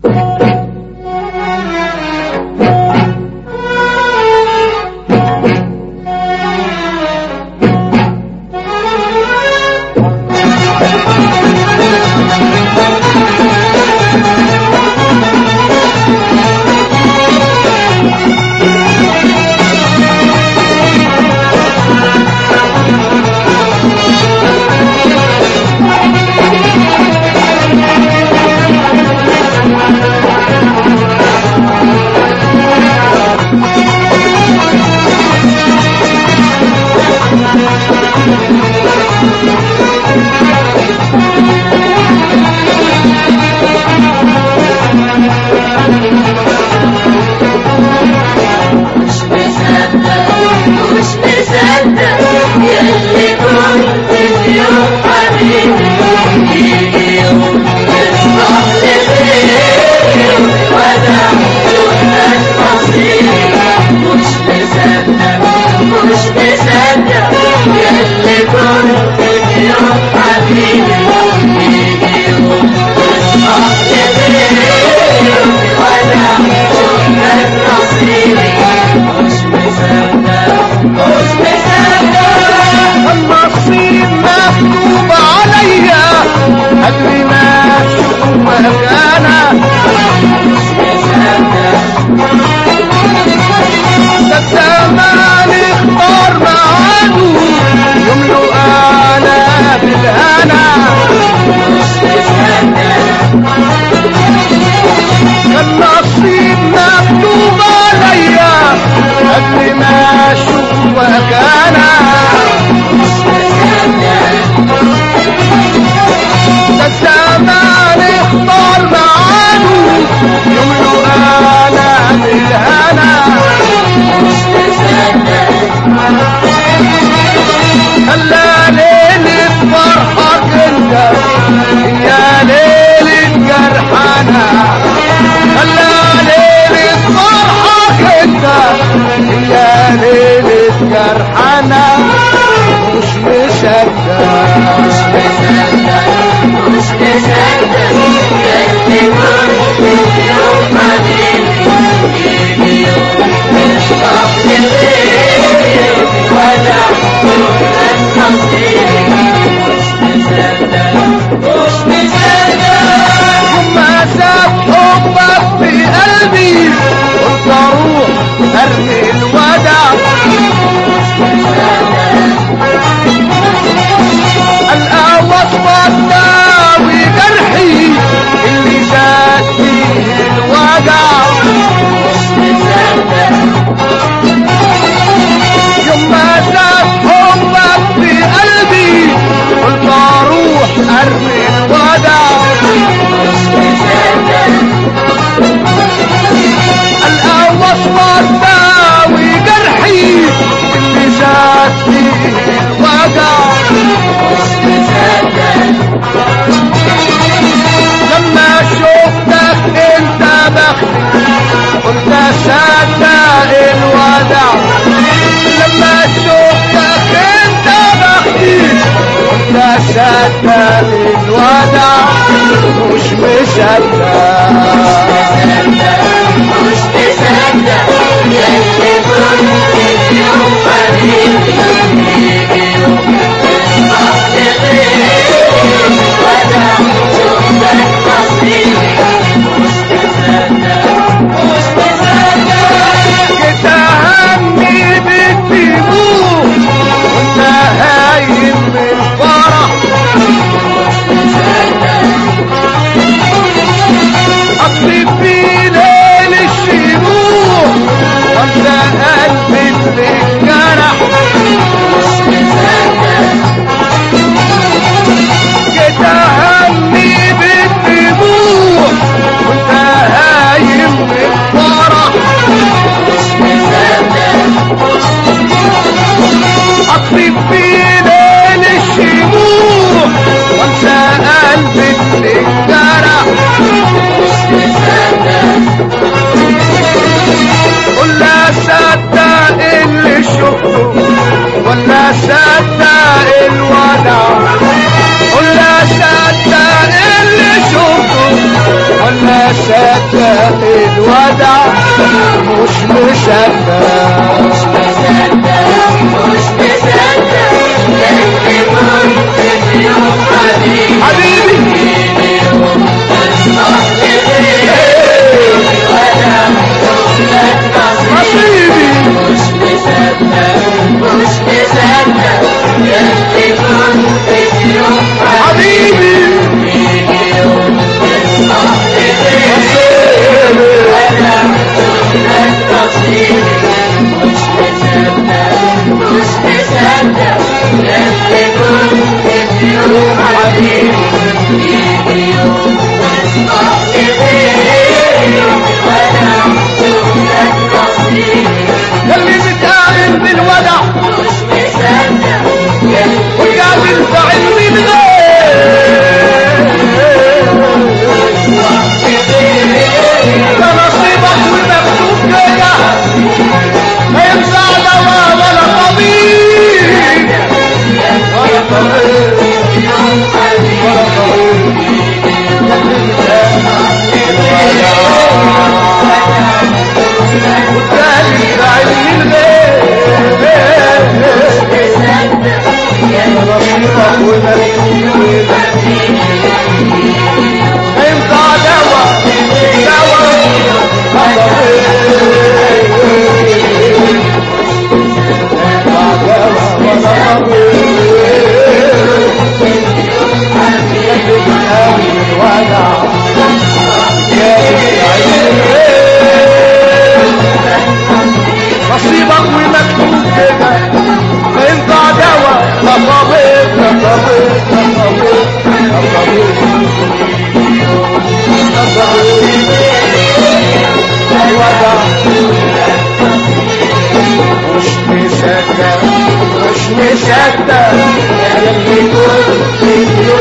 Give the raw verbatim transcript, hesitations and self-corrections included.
الوداع مش مصدق مش مصدق يلي كنت يوم حبيبي يجي يوم تصبح لغيري وداع شوفك نصيبي مش مصدق مش مصدق كنت همي بالدموع وانت هايم من الفرح مصدق الودع مش مصدق مش مصدق مش مصدق اللي كنت في يوم حبيبي حبيبي يوم تصبح لغيري وانا لك نصيبي مش مصدق مش مصدق اللي كنت في يوم حبيبي يجي يوم تصبح لغيري وانا لك نصيبي مش مصدق مش مصدق اللي كنت في يوم حبيبي يجي يوم تصبح لغيري وانا لك نصيبي يلي بتآمن بالودع مش مصدق وقابل بعلمي الغير ده نصيبك ومكتوب كده ما ينفع دواء ولا طبيب ولا طبيب ولا طبيب يلي بتآمن بالودع وقابل بعلمي الغير نصيبك ومكتوب ينفع دواء نصيبك ومكتوب كده ما ينفع دواء لا طبيب لا طبيب لا طبيب لا طبيب لا طبيب الودع مش مصدق مش مصدق يلي كنت